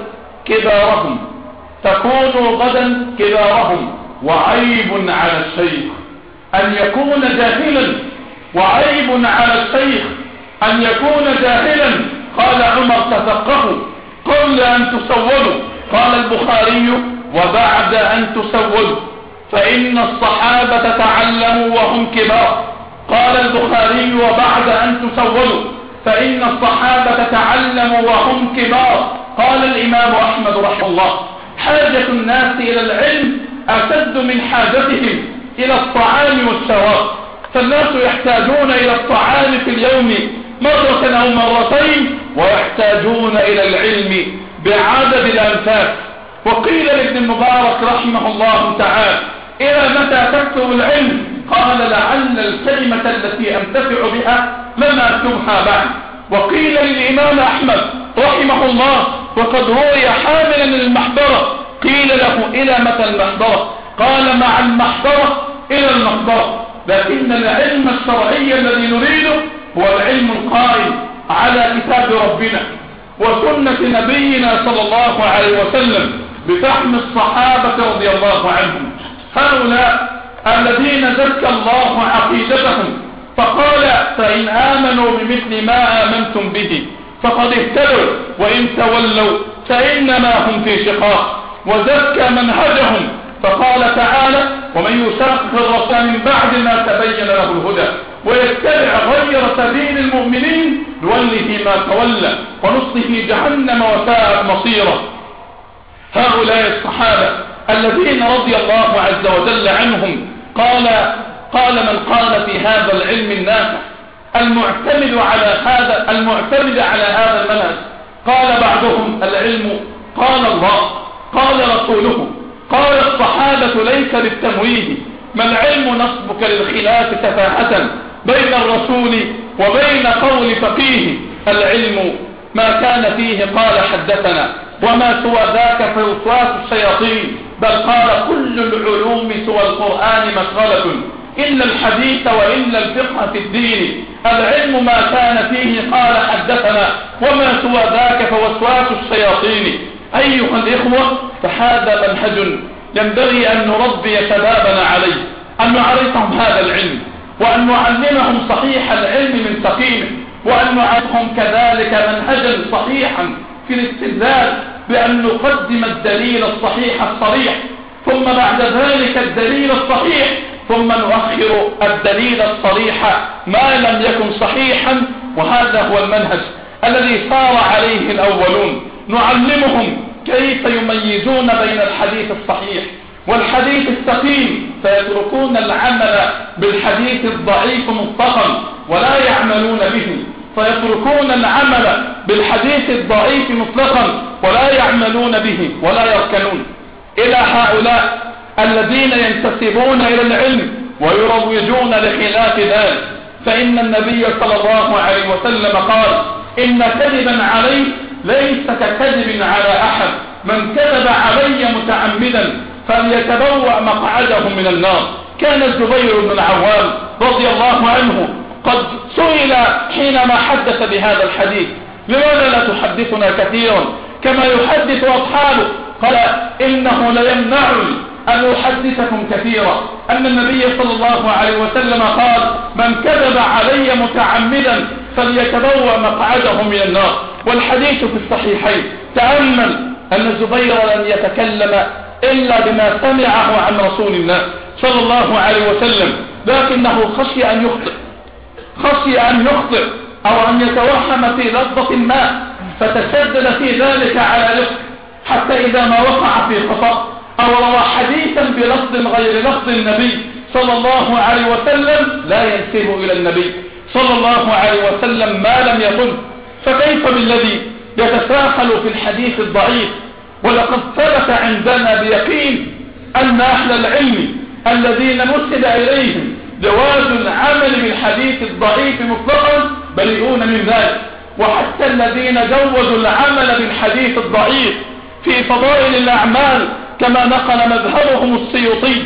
كبارهم. وعيب على الشيخ أن يكون جاهلا، وعيب على الشيخ أن يكون جاهلا. قال عمر: تفقهوا قبل أن تسودوا. قال البخاري: وبعد أن تسودوا، فإن الصحابة تعلموا وهم كبار. قال البخاري: وبعد أن تسودوا، فإن الصحابة تعلموا وهم كبار. قال الإمام أحمد رحمه الله: حاجة الناس إلى العلم أشد من حاجتهم إلى الطعام والشراب، فالناس يحتاجون إلى الطعام في اليوم مرة أو مرتين، ويحتاجون إلى العلم بعدد الأنفاس. وقيل لابن المبارك رحمه الله تعالى: إلى متى تكتب العلم؟ قال: لعل الكلمة التي أنتفع بها لما أكتبها بعد. وقيل للإمام أحمد رحمه الله وقد روي حاملا المحضرة، قيل له: إلى متى المحضرة؟ قال: مع المحضرة إلى المحضرة. لكن العلم الشرعي الذي نريده هو العلم القائم على كتاب ربنا وسنة نبينا صلى الله عليه وسلم بفهم الصحابة رضي الله عنهم، هؤلاء الذين زكى الله عقيدتهم فقال: فإن آمنوا بمثل ما آمنتم به فقد اهتدوا، وإن تولوا فإنما هم في شقاق. وزكى منهجهم فقال تعالى: ومن يشاقق الرسول من بعد ما تبين له الهدى ويتبع غير سبيل المؤمنين نوله ما تولى ونصله جهنم وساءت مصيره. هؤلاء الصحابة الذين رضي الله عز وجل عنهم قال من قال في هذا العلم النافع المعتمد على هذا المنهج، قال بعضهم: العلم قال الله، قال رسوله، قال الصحابة ليس بالتمويه، ما العلم نصبك للخلاف تفاهة بين الرسول وبين قول فقيه. العلم ما كان فيه قال حدثنا، وما سوى ذاك فوسواس الشياطين، بل قال: كل العلوم سوى القرآن مشغلة إلا الحديث وإلا الفقه في الدين. العلم ما كان فيه قال حدثنا، وما سوى ذاك فوسواس الشياطين. أيها الإخوة، فهذا منهج ينبغي أن نربي شبابنا عليه، أن نعرفهم هذا العلم، وأن نعلمهم صحيح العلم من سقيمه، وأن نعرفهم كذلك منهجا صحيحا في الاستدلال، بأن نقدم الدليل الصحيح الصريح ثم بعد ذلك الدليل الصحيح، ثم نؤخر الدليل الصريح ما لم يكن صحيحا. وهذا هو المنهج الذي صار عليه الأولون، نعلمهم كيف يميزون بين الحديث الصحيح والحديث السقيم، فيتركون العمل بالحديث الضعيف مطلقا ولا يعملون به، فيتركون العمل بالحديث الضعيف مطلقا ولا يعملون به ولا يركنون. إلى هؤلاء الذين ينتسبون إلى العلم ويروجون لخلاف ذلك، فإن النبي صلى الله عليه وسلم قال: إن كذبا علي ليس ككذب على أحد، من كذب علي متعمدا فليتبوأ مقعده من النار. كان الزبير بن العوام رضي الله عنه قد سئل حينما حدث بهذا الحديث: لماذا لا تحدثنا كثيرا كما يحدث أصحابه؟ قال: إنه ليمنعني أن أحدثكم كثيرا أن النبي صلى الله عليه وسلم قال: من كذب علي متعمدا فليتبوأ مقعده من النار. والحديث في الصحيحين. تأمل أن الزبير لم يتكلم إلا بما سمعه عن رسول الله صلى الله عليه وسلم، لكنه خشي أن يخطئ أو أن يتوهم في لفظة ما، فتشدد في ذلك على رفق، حتى إذا ما وقع في خطأ أو روى حديثا بلفظ غير لفظ النبي صلى الله عليه وسلم لا ينسب إلى النبي صلى الله عليه وسلم ما لم يقل، فكيف بالذي يتساهل في الحديث الضعيف؟ ولقد ثبت عندنا بيقين أن أهل العلم الذين نسب إليهم جواز العمل بالحديث الضعيف مطلقا بريئون من ذلك، وحتى الذين جوزوا العمل بالحديث الضعيف في فضائل الأعمال كما نقل مذهبهم السيوطي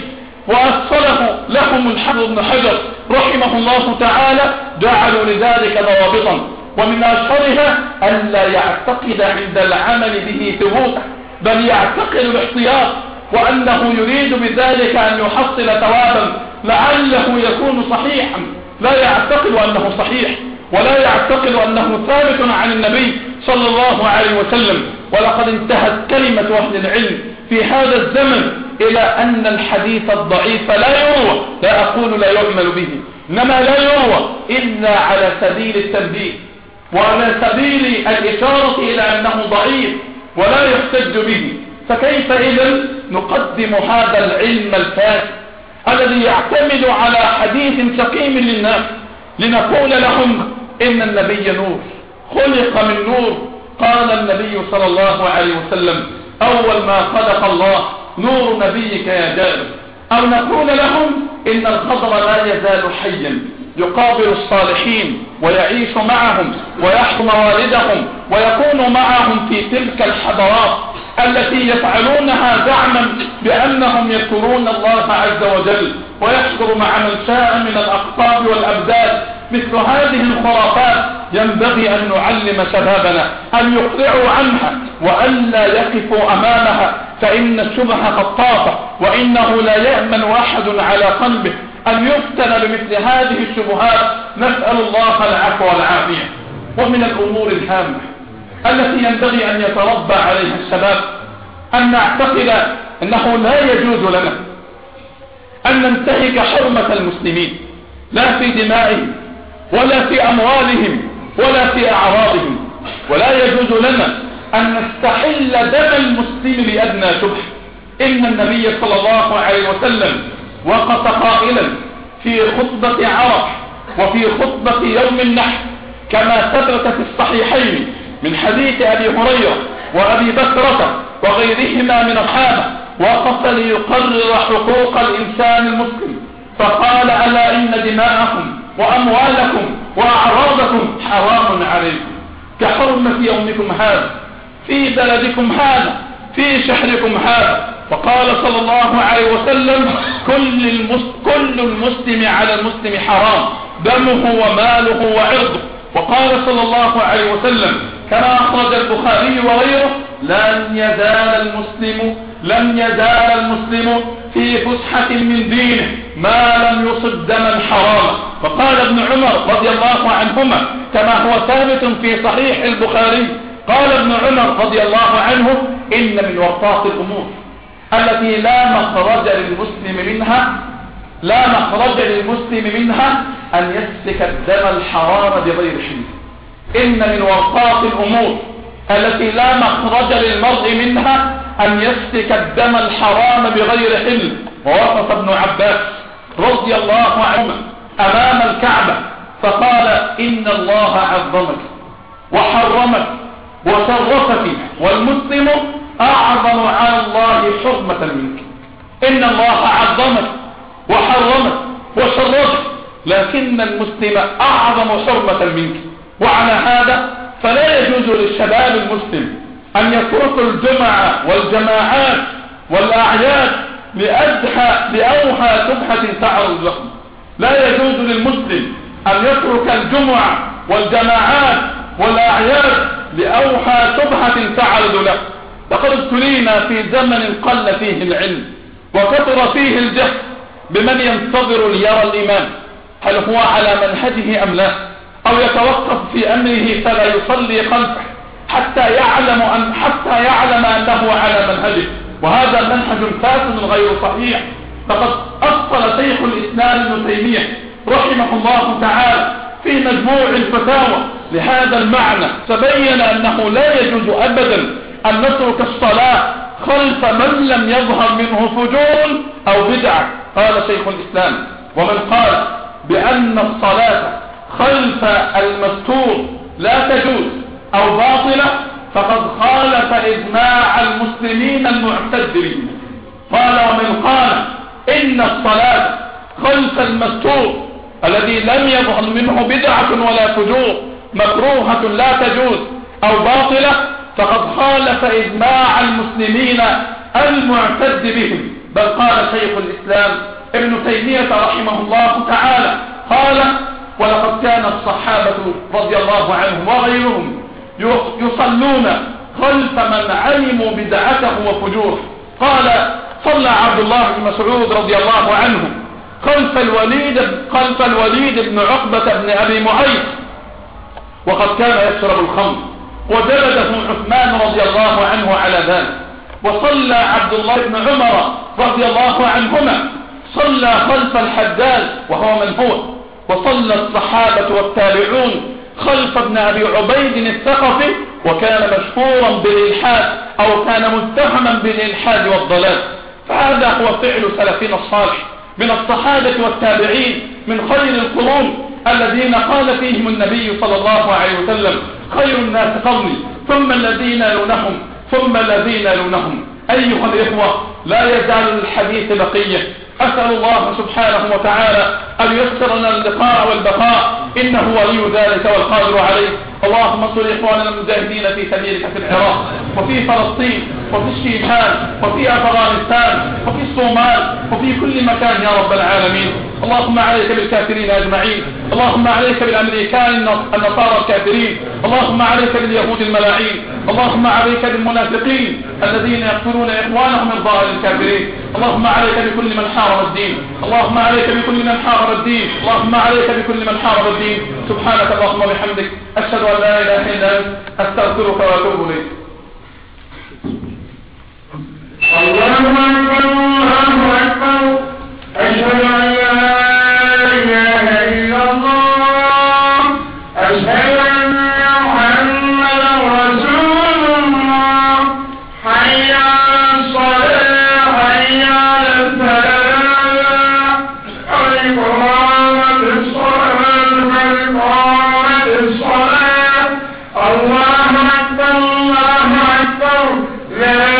وأصله لهم الحافظ ابن حجر رحمه الله تعالى، جعلوا لذلك ضوابطا، ومن أشهرها ألا يعتقد عند العمل به ثبوتا، بل يعتقد الاحتياط، وأنه يريد بذلك أن يحصل ثوابا لعله يكون صحيحا، لا يعتقد أنه صحيح ولا يعتقد أنه ثابت عن النبي صلى الله عليه وسلم. ولقد انتهت كلمة أهل العلم في هذا الزمن إلى أن الحديث الضعيف لا يروى، لا أقول لا يؤمن به، إنما لا يروى إلا على سبيل التنبيه وعلى سبيل الإشارة إلى أنه ضعيف ولا يحتج به. فكيف إذن نقدم هذا العلم الفاسد الذي يعتمد على حديث سقيم للناس لنقول لهم إن النبي نور خلق من نور؟ قال النبي صلى الله عليه وسلم: أول ما خلق الله نور نبيك يا جابر. أو نقول لهم إن الخضر لا يزال حيا يقابل الصالحين ويعيش معهم ويحكم موالدهم ويكون معهم في تلك الحضارات التي يفعلونها زعما بأنهم يذكرون الله عز وجل، ويحضر مع من شاء من الأقطاب والأبداد. مثل هذه الخرافات ينبغي أن نعلم شبابنا أن يقلعوا عنها وأن لا يقفوا أمامها، فإن الشبهة خطافة، وإنه لا يأمن أحد على قلبه أن يفتن بمثل هذه الشبهات. نسأل الله العفو والعافية. ومن الأمور الهامة التي ينبغي أن يتربى عليها الشباب أن نعتقد أنه لا يجوز لنا أن ننتهك حرمة المسلمين، لا في دمائهم ولا في أموالهم ولا في أعراضهم، ولا يجوز لنا أن نستحل دم المسلم لأدنى شبه. إن النبي صلى الله عليه وسلم وقف قائلا في خطبة عرفة وفي خطبة يوم النحر كما ثبت في الصحيحين من حديث أبي هريرة وأبي بكرة وغيرهما من الصحابة، وقف ليقرر حقوق الإنسان المسلم فقال: ألا إن دماءكم وأموالكم وأعراضكم حرام عليكم كحرمة يومكم هذا في بلدكم هذا في شهركم هذا. وقال صلى الله عليه وسلم: كل المسلم على المسلم حرام دمه وماله وعرضه. وقال صلى الله عليه وسلم كما أخرج البخاري وغيره: لن يزال المسلم في فسحة من دينه ما لم يصب دما حراما. وقال ابن عمر رضي الله عنهما كما هو ثابت في صحيح البخاري، قال ابن عمر رضي الله عنه: إن من ورطات الأمور التي لا مخرج للمسلم منها أن يسفك الدم الحرام بغير حل. إن من ورطات الأمور التي لا مخرج للمرء منها أن يسفك الدم الحرام بغير حل. ووقف ابن عباس رضي الله عنه أمام الكعبة فقال: إن الله عظمك وحرمك وشرفك، والمسلم أعظم على الله حرمة منك. إن الله عظمك وحرمك وشرفك، لكن المسلم أعظم حرمة منك. وعلى هذا فلا يجوز للشباب المسلم أن يتركوا الجمع والجماعات والأعياد لأوهى شبهة تعرض لهم. لا يجوز للمسلم أن يترك الجمع والجماعات والأعياد لأوهى شبهة تعرض له. لقد ابتلينا في زمن قل فيه العلم وكثر فيه الجهل بمن ينتظر ليرى الإمام هل هو على منهجه أم لا، أو يتوقف في أمره فلا يصلي خلفه حتى يعلم أنه على منهجه، وهذا منهج فاسد غير صحيح. فقد أصل شيخ الإسلام ابن تيمية رحمه الله تعالى في مجموع الفتاوى لهذا المعنى، فبين أنه لا يجوز أبدا أن نترك الصلاة خلف من لم يظهر منه فجور أو بدعة. قال شيخ الإسلام: ومن قال بأن الصلاة خلف المستور لا تجوز أو باطلة فقد خالف إجماع المسلمين المعتد به. قال: ومن قال إن الصلاة خلف المستور الذي لم يظهر منه بدعة ولا فجور مكروهة لا تجوز أو باطلة فقد خالف إجماع المسلمين المعتد بهم. بل قال شيخ الإسلام ابن تيمية رحمه الله تعالى قال: ولقد كان الصحابة رضي الله عنهم وغيرهم يصلون خلف من علموا بدعته وفجوره. قال: صلى عبد الله بن مسعود رضي الله عنه خلف الوليد بن عقبة بن أبي معيط وقد كان يشرب الخمر، وجلده عثمان رضي الله عنه على ذلك. وصلى عبد الله بن عمر رضي الله عنهما صلى خلف الحداد وهو من هو. وصلى الصحابة والتابعون خلف ابن أبي عبيد الثقفي وكان مشهورا بالإلحاد أو كان متهما بالإلحاد والضلال. فهذا هو فعل سلفنا الصالح من الصحابة والتابعين من خير القرون الذين قال فيهم النبي صلى الله عليه وسلم: خير الناس قرني ثم الذين يلونهم ثم الذين يلونهم. أيها الإخوة، لا يزال الحديث بقية. أسأل الله سبحانه وتعالى أن ييسر لنا اللقاء والبقاء، إنه ولي ذلك والقادر عليه. اللهم انصر إخواننا المجاهدين في سبيلك في العراق وفي فلسطين وفي الشيشان وفي أفغانستان وفي الصومال وفي كل مكان يا رب العالمين. اللهم عليك بالكافرين أجمعين، اللهم عليك بالأمريكان النصارى الكافرين، اللهم عليك باليهود الملاعين، اللهم عليك بالمنافقين الذين يقتلون إخوانهم إرضاء للكافرين. اللهم عليك بكل من حارب الدين، اللهم عليك بكل من حارب الدين، اللهم عليك بكل من حارب الدين. سبحانك اللهم وبحمدك، أشهد أن لا إله إلا أنت، أستغفرك وأتوب إليك. الله أكبر الله أكبر، أشهد أن لا إله إلا الله، أشهد أن محمدا رسول الله. حي على الصلاة، حي على الفلاح، قد قامت الصلاة، قد قامت الصلاة. الله أكبر الله أكبر، لا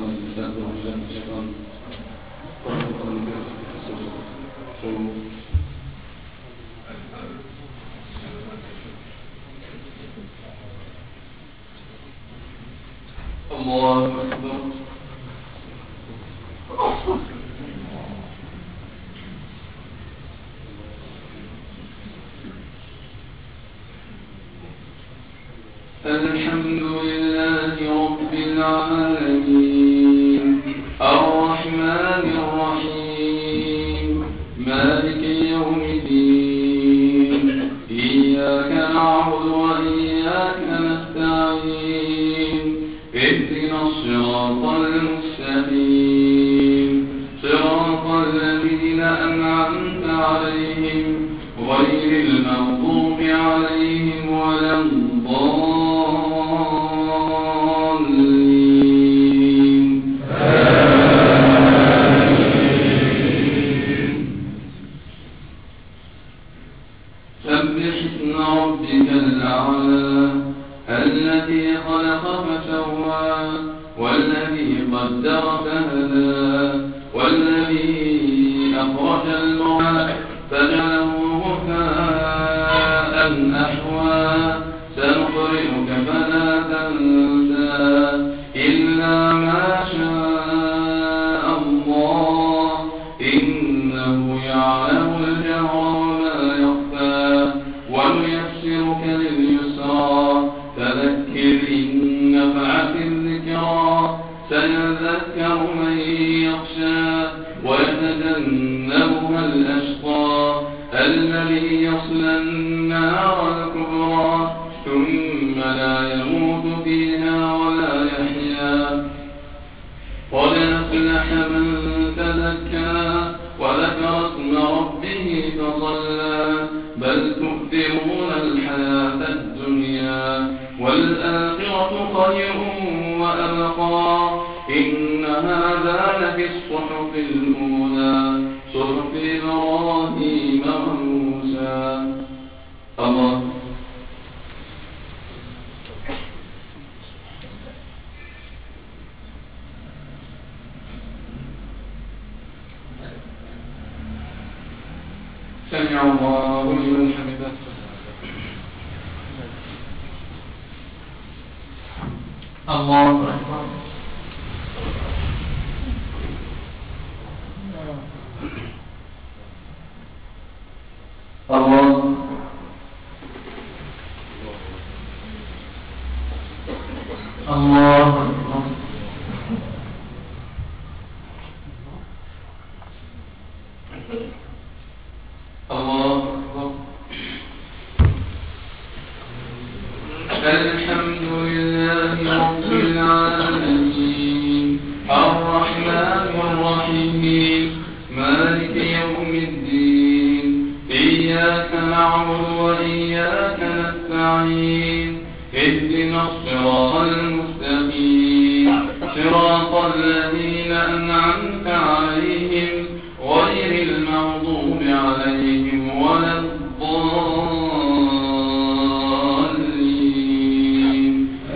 الله أكبر. الحمد لله رب العالمين الرحمن الرحيم مالك يوم الدين إياك نعبد وإياك نستعين اهدنا الصراط المستقيم صراط الذين أنعمت عليهم غير المغضوب عليهم ولا الضالين. سبح اسم ربك الأعلى الذي خلق فسوى والذي قدر فهدى والذي أخرج المرعى فجعله غثاء أحوى سنقرئك فلا تنسى إلا ما شاء الله إنه يعلم الجهر وما يخفى ونيسرك لليسرى فذكر إن نفعت الذكرى سيذكر من يخشى ويتجنبها الأشقى الذي يصلى النار الكبرى ثم لا يموت فيها ولا يحيا قد أفلح من تزكى وذكر اسم ربه فصلى بل تؤثرون الحياة الدنيا والآخرة خير وأبقى إن هذا لفي الصحف الأولى صحف إبراهيم وموسى. الله سمع الله لمن حمده. الله أكبر. الله الله أكبر. الله أكبر. الحمد لله رب العالمين الرحمن الرحيم مالك يوم الدين إياك نعبد وإياك نستعين اهدنا الصراط المستقيم صراط الذين أنعمت عليهم غير المغضوب عليهم ولا الضالين.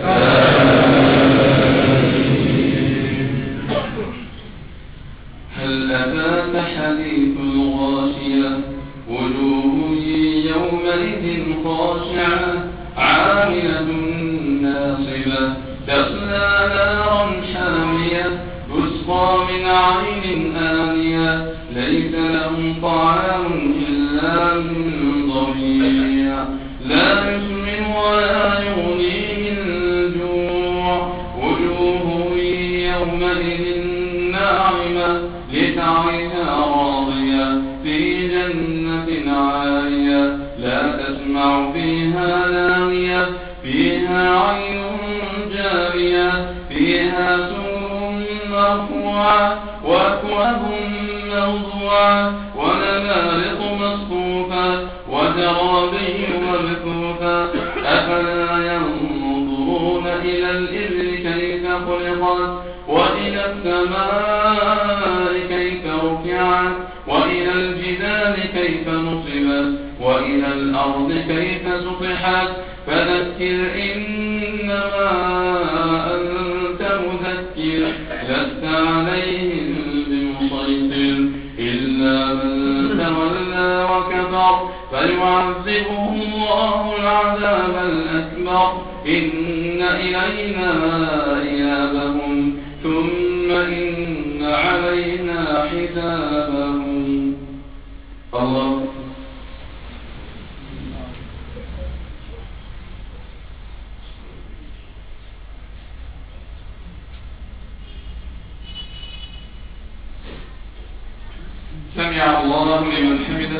هل أتاك حديث الغاشية وجوه يومئذ خاشعة عاملة ناصبة تصلى نارا حامية تسقى من عين آنية ليس لهم طعام إلا من ضريع لا يسمن ولا يغني من جوع وجوه يومئذ ناعمة لسعيها راضية في جنة عالية لا تسمع فيها لاغية فيها عين جارية فيها سرر مرفوعة وأكواب موضوعة ونمارق مصفوفة وزرابي مبثوثة أفلا ينظرون إلى الإبل كيف خلقت وإلى السماء كيف رفعت وإلى الجبال كيف نصبت وإلى الأرض كيف سطحت فذكر إنما أنت مذكر لست فيعذبه الله العذاب الأكبر إن إلينا إيابهم ثم إن علينا حسابهم. الله سمع الله لمن حمده.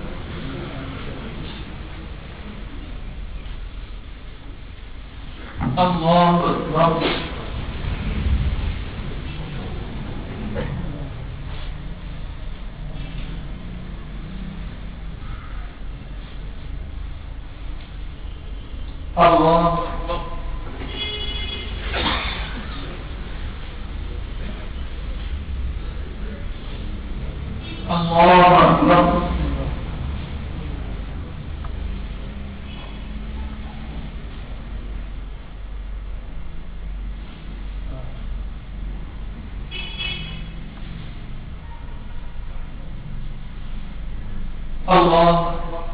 الله أكبر. الله أكبر. الله أكبر. الله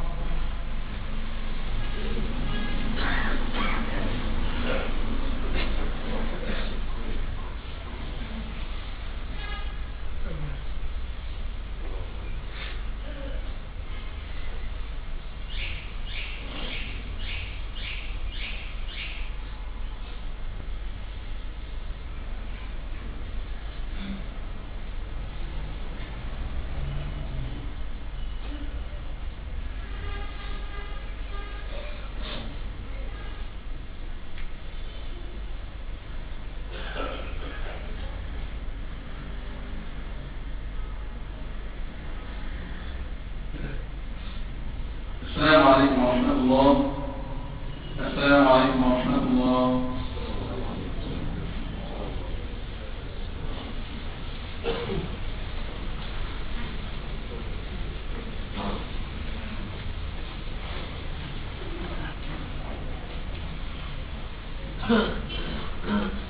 السلام عليكم ورحمة الله. السلام عليكم ورحمة الله. الله